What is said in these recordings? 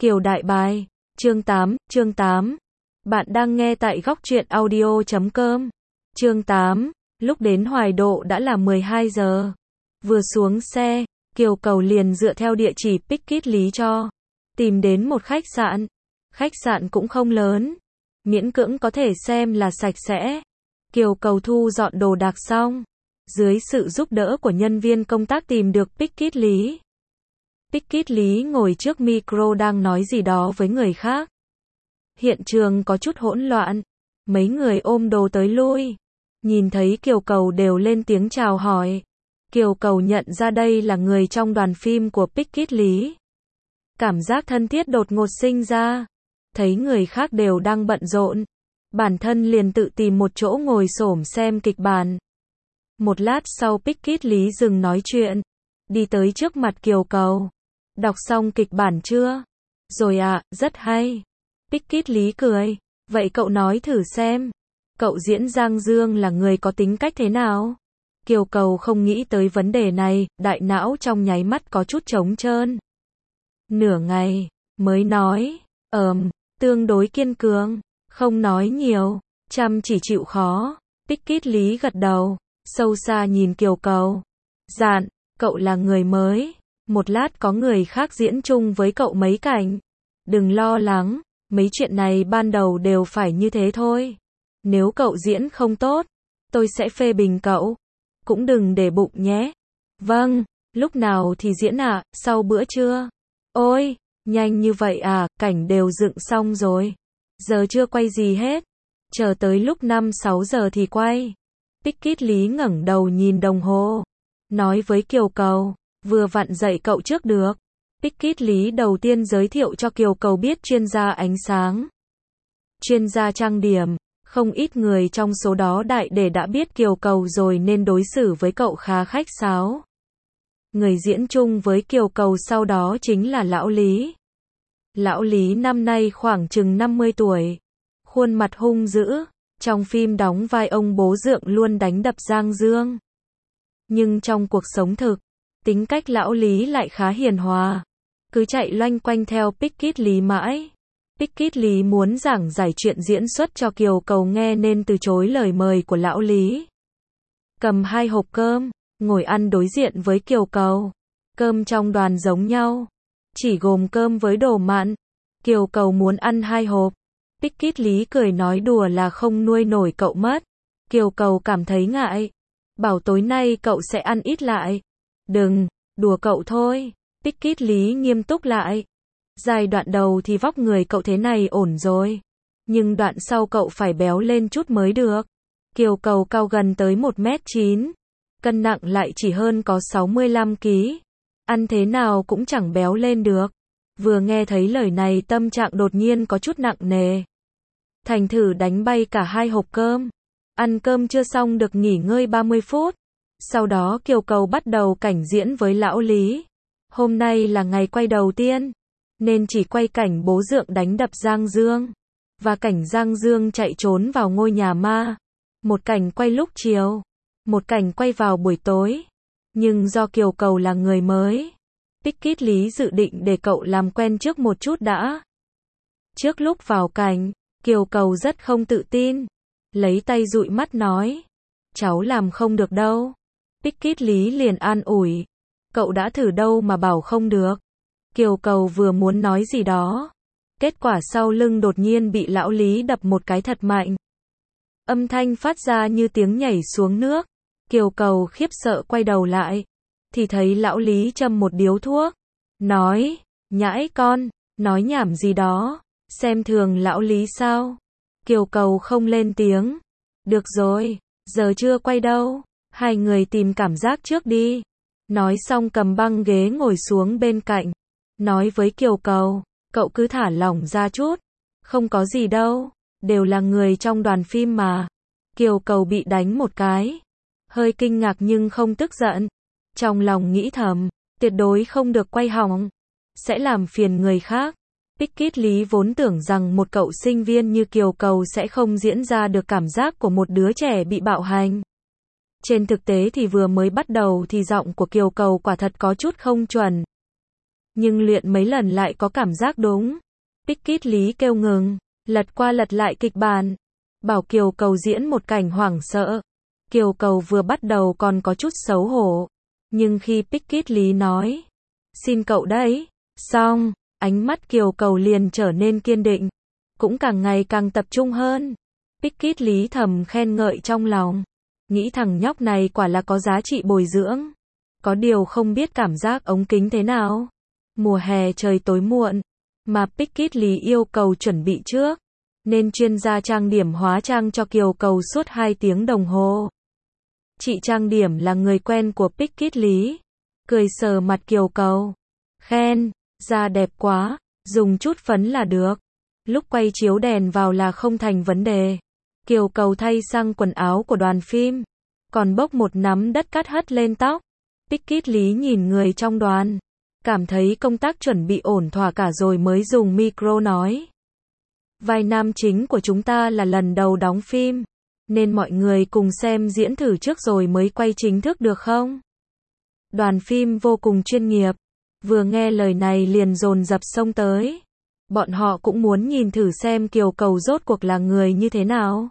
Kiều Đại Bài, chương 8. Bạn đang nghe tại góc truyện audio.com. Chương 8, lúc đến Hoài Độ đã là 12 giờ. Vừa xuống xe, Kiều Cầu liền dựa theo địa chỉ Pickett Lý cho, tìm đến một khách sạn. Khách sạn cũng không lớn, miễn cưỡng có thể xem là sạch sẽ. Kiều Cầu thu dọn đồ đạc xong, dưới sự giúp đỡ của nhân viên công tác tìm được Pickett Lý. Pickett Lý ngồi trước micro đang nói gì đó với người khác. Hiện trường có chút hỗn loạn, mấy người ôm đồ tới lui. Nhìn thấy Kiều Cầu đều lên tiếng chào hỏi. Kiều Cầu nhận ra đây là người trong đoàn phim của Pickett Lý. Cảm giác thân thiết đột ngột sinh ra. Thấy người khác đều đang bận rộn, bản thân liền tự tìm một chỗ ngồi xổm xem kịch bản. Một lát sau Pickett Lý dừng nói chuyện, đi tới trước mặt Kiều Cầu. Đọc xong kịch bản chưa? Rồi ạ, rất hay. Pickett Lý cười, vậy cậu nói thử xem. Cậu diễn Giang Dương là người có tính cách thế nào? Kiều Cầu không nghĩ tới vấn đề này, đại não trong nháy mắt có chút trống trơn. Nửa ngày, mới nói, tương đối kiên cường, không nói nhiều, chăm chỉ chịu khó. Pickett Lý gật đầu, sâu xa nhìn Kiều Cầu. Dạn, cậu là người mới, một lát có người khác diễn chung với cậu mấy cảnh. Đừng lo lắng, mấy chuyện này ban đầu đều phải như thế thôi. Nếu cậu diễn không tốt, tôi sẽ phê bình cậu. Cũng đừng để bụng nhé. Vâng, lúc nào thì diễn ạ, sau bữa trưa. Ôi, nhanh như vậy à, cảnh đều dựng xong rồi. Giờ chưa quay gì hết. Chờ tới lúc 5-6 giờ thì quay. Pickett Lý ngẩng đầu nhìn đồng hồ. Nói với Kiều Cầu, vừa vặn dạy cậu trước được. Pickett Lý đầu tiên giới thiệu cho Kiều Cầu biết chuyên gia ánh sáng, chuyên gia trang điểm. Không ít người trong số đó đại để đã biết Kiều Cầu rồi nên đối xử với cậu khá khách sáo. Người diễn chung với Kiều Cầu sau đó chính là Lão Lý. Lão Lý năm nay khoảng chừng 50 tuổi. Khuôn mặt hung dữ, trong phim đóng vai ông bố dượng luôn đánh đập Giang Dương. Nhưng trong cuộc sống thực, tính cách Lão Lý lại khá hiền hòa, cứ chạy loanh quanh theo Pickett Lý mãi. Pickett Lý muốn giảng giải chuyện diễn xuất cho Kiều Cầu nghe nên từ chối lời mời của Lão Lý. Cầm 2 hộp cơm, ngồi ăn đối diện với Kiều Cầu. Cơm trong đoàn giống nhau, chỉ gồm cơm với đồ mặn. Kiều Cầu muốn ăn 2 hộp. Pickett Lý cười nói đùa là không nuôi nổi cậu mất. Kiều Cầu cảm thấy ngại, bảo tối nay cậu sẽ ăn ít lại. Đừng, đùa cậu thôi. Pickett Lý nghiêm túc lại. Giai đoạn đầu thì vóc người cậu thế này ổn rồi, nhưng đoạn sau cậu phải béo lên chút mới được. Kiều Cầu cao gần tới 1m9, cân nặng lại chỉ hơn có 65 kg. Ăn thế nào cũng chẳng béo lên được. Vừa nghe thấy lời này tâm trạng đột nhiên có chút nặng nề. Thành thử đánh bay cả 2 hộp cơm. Ăn cơm chưa xong được nghỉ ngơi 30 phút. Sau đó Kiều Cầu bắt đầu cảnh diễn với Lão Lý. Hôm nay là ngày quay đầu tiên, nên chỉ quay cảnh bố dượng đánh đập Giang Dương, và cảnh Giang Dương chạy trốn vào ngôi nhà ma. Một cảnh quay lúc chiều, một cảnh quay vào buổi tối. Nhưng do Kiều Cầu là người mới, Pickett Lý dự định để cậu làm quen trước một chút đã. Trước lúc vào cảnh, Kiều Cầu rất không tự tin, lấy tay dụi mắt nói, cháu làm không được đâu. Pickett Lý liền an ủi, cậu đã thử đâu mà bảo không được. Kiều Cầu vừa muốn nói gì đó, kết quả sau lưng đột nhiên bị Lão Lý đập một cái thật mạnh. Âm thanh phát ra như tiếng nhảy xuống nước. Kiều Cầu khiếp sợ quay đầu lại, thì thấy Lão Lý châm một điếu thuốc, nói, nhãi con, nói nhảm gì đó, xem thường Lão Lý sao? Kiều Cầu không lên tiếng. Được rồi, giờ chưa quay đâu, hai người tìm cảm giác trước đi. Nói xong cầm băng ghế ngồi xuống bên cạnh. Nói với Kiều Cầu, cậu cứ thả lỏng ra chút, không có gì đâu, đều là người trong đoàn phim mà. Kiều Cầu bị đánh một cái, hơi kinh ngạc nhưng không tức giận. Trong lòng nghĩ thầm, tuyệt đối không được quay hỏng, sẽ làm phiền người khác. Pickett Lý vốn tưởng rằng một cậu sinh viên như Kiều Cầu sẽ không diễn ra được cảm giác của một đứa trẻ bị bạo hành. Trên thực tế thì vừa mới bắt đầu thì giọng của Kiều Cầu quả thật có chút không chuẩn. Nhưng luyện mấy lần lại có cảm giác đúng. Pickett Lý kêu ngừng, lật qua lật lại kịch bản. Bảo Kiều Cầu diễn một cảnh hoảng sợ. Kiều Cầu vừa bắt đầu còn có chút xấu hổ. Nhưng khi Pickett Lý nói, xin cậu đấy, xong, ánh mắt Kiều Cầu liền trở nên kiên định. Cũng càng ngày càng tập trung hơn. Pickett Lý thầm khen ngợi trong lòng. Nghĩ thằng nhóc này quả là có giá trị bồi dưỡng. Có điều không biết cảm giác ống kính thế nào. Mùa hè trời tối muộn, mà Pickett Lý yêu cầu chuẩn bị trước. Nên chuyên gia trang điểm hóa trang cho Kiều Cầu suốt 2 tiếng đồng hồ. Chị trang điểm là người quen của Pickett Lý. Cười sờ mặt Kiều Cầu. Khen, da đẹp quá, dùng chút phấn là được. Lúc quay chiếu đèn vào là không thành vấn đề. Kiều Cầu thay sang quần áo của đoàn phim. Còn bốc một nắm đất cát hất lên tóc. Pickett Lý nhìn người trong đoàn. Cảm thấy công tác chuẩn bị ổn thỏa cả rồi mới dùng micro nói. Vai nam chính của chúng ta là lần đầu đóng phim. Nên mọi người cùng xem diễn thử trước rồi mới quay chính thức được không? Đoàn phim vô cùng chuyên nghiệp. Vừa nghe lời này liền dồn dập xông tới. Bọn họ cũng muốn nhìn thử xem Kiều Cầu rốt cuộc là người như thế nào.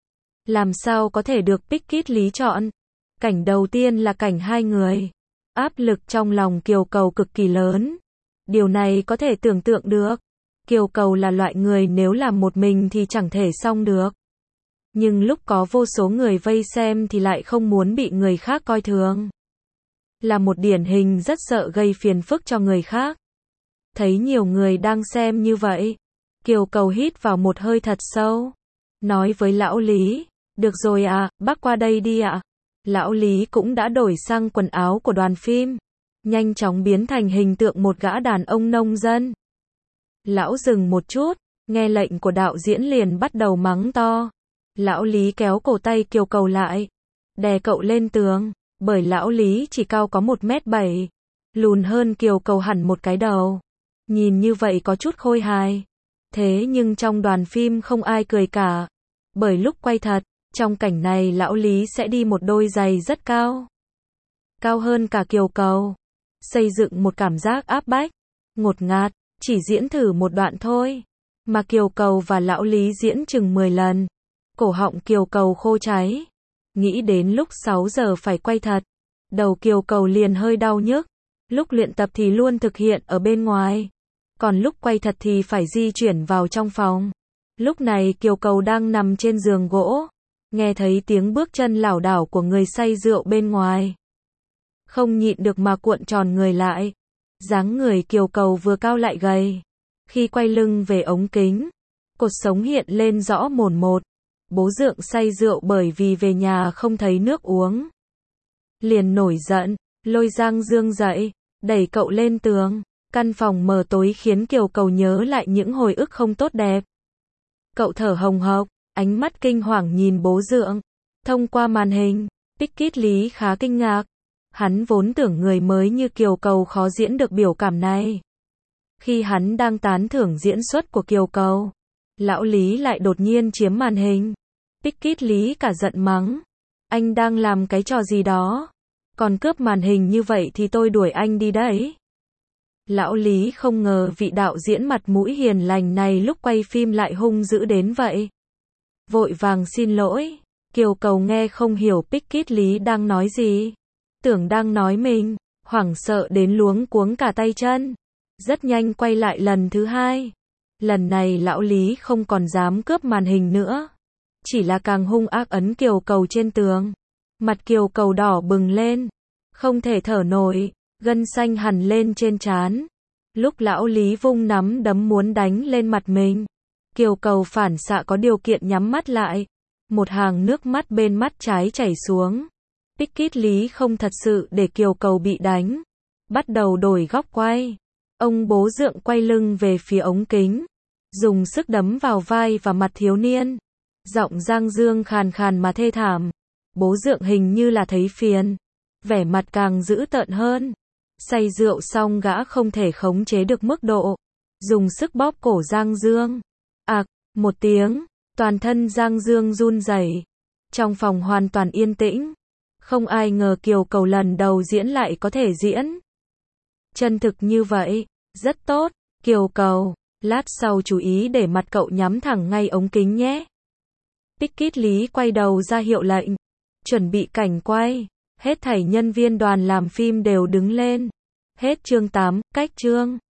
Làm sao có thể được Pickett Lý chọn? Cảnh đầu tiên là cảnh 2 người. Áp lực trong lòng Kiều Cầu cực kỳ lớn. Điều này có thể tưởng tượng được. Kiều Cầu là loại người nếu làm một mình thì chẳng thể xong được. Nhưng lúc có vô số người vây xem thì lại không muốn bị người khác coi thường. Là một điển hình rất sợ gây phiền phức cho người khác. Thấy nhiều người đang xem như vậy. Kiều Cầu hít vào một hơi thật sâu. Nói với lão Lý. Được rồi ạ, bác qua đây đi ạ. Lão Lý cũng đã đổi sang quần áo của đoàn phim. Nhanh chóng biến thành hình tượng một gã đàn ông nông dân. Lão dừng một chút. Nghe lệnh của đạo diễn liền bắt đầu mắng to. Lão Lý kéo cổ tay Kiều Cầu lại. Đè cậu lên tường. Bởi lão Lý chỉ cao có 1m7. Lùn hơn Kiều Cầu hẳn một cái đầu. Nhìn như vậy có chút khôi hài. Thế nhưng trong đoàn phim không ai cười cả. Bởi lúc quay thật, trong cảnh này lão Lý sẽ đi một đôi giày rất cao. Cao hơn cả Kiều Cầu. Xây dựng một cảm giác áp bách. Ngột ngạt, chỉ diễn thử một đoạn thôi. Mà Kiều Cầu và lão Lý diễn chừng 10 lần. Cổ họng Kiều Cầu khô cháy. Nghĩ đến lúc 6 giờ phải quay thật. Đầu Kiều Cầu liền hơi đau nhức. Lúc luyện tập thì luôn thực hiện ở bên ngoài. Còn lúc quay thật thì phải di chuyển vào trong phòng. Lúc này Kiều Cầu đang nằm trên giường gỗ. Nghe thấy tiếng bước chân lảo đảo của người say rượu bên ngoài. Không nhịn được mà cuộn tròn người lại. Dáng người Kiều Cầu vừa cao lại gầy. Khi quay lưng về ống kính, cột sống hiện lên rõ mồn một. Bố Dượng say rượu bởi vì về nhà không thấy nước uống. Liền nổi giận, lôi Giang Dương dậy, đẩy cậu lên tường. Căn phòng mờ tối khiến Kiều Cầu nhớ lại những hồi ức không tốt đẹp. Cậu thở hồng hộc, ánh mắt kinh hoàng nhìn bố Dượng. Thông qua màn hình, Pickett Lý khá kinh ngạc. Hắn vốn tưởng người mới như Kiều Cầu khó diễn được biểu cảm này. Khi hắn đang tán thưởng diễn xuất của Kiều Cầu, lão Lý lại đột nhiên chiếm màn hình. Pickett Lý cả giận mắng. Anh đang làm cái trò gì đó? Còn cướp màn hình như vậy thì tôi đuổi anh đi đấy. Lão Lý không ngờ vị đạo diễn mặt mũi hiền lành này lúc quay phim lại hung dữ đến vậy. Vội vàng xin lỗi. Kiều Cầu nghe không hiểu Pickett Lý đang nói gì. Tưởng đang nói mình, hoảng sợ đến luống cuống cả tay chân. Rất nhanh quay lại lần thứ 2. Lần này lão Lý không còn dám cướp màn hình nữa. Chỉ là càng hung ác ấn Kiều Cầu trên tường. Mặt Kiều Cầu đỏ bừng lên. Không thể thở nổi, gân xanh hằn lên trên trán. Lúc lão Lý vung nắm đấm muốn đánh lên mặt mình. Kiều Cầu phản xạ có điều kiện nhắm mắt lại. Một hàng nước mắt bên mắt trái chảy xuống. Pickett Lý không thật sự để Kiều Cầu bị đánh. Bắt đầu đổi góc quay. Ông bố Dượng quay lưng về phía ống kính. Dùng sức đấm vào vai và mặt thiếu niên. Giọng Giang Dương khàn khàn mà thê thảm. Bố Dượng hình như là thấy phiền. Vẻ mặt càng dữ tợn hơn. Say rượu xong gã không thể khống chế được mức độ. Dùng sức bóp cổ Giang Dương. Ạc, một tiếng. Toàn thân Giang Dương run rẩy. Trong phòng hoàn toàn yên tĩnh. Không ai ngờ Kiều Cầu lần đầu diễn lại có thể diễn chân thực như vậy. Rất tốt, Kiều cầu. Lát sau chú ý để mặt cậu nhắm thẳng ngay ống kính nhé. Ticket Lý quay đầu ra hiệu lệnh. Chuẩn bị cảnh quay. Hết thảy nhân viên đoàn làm phim đều đứng lên. Hết chương 8, cách chương.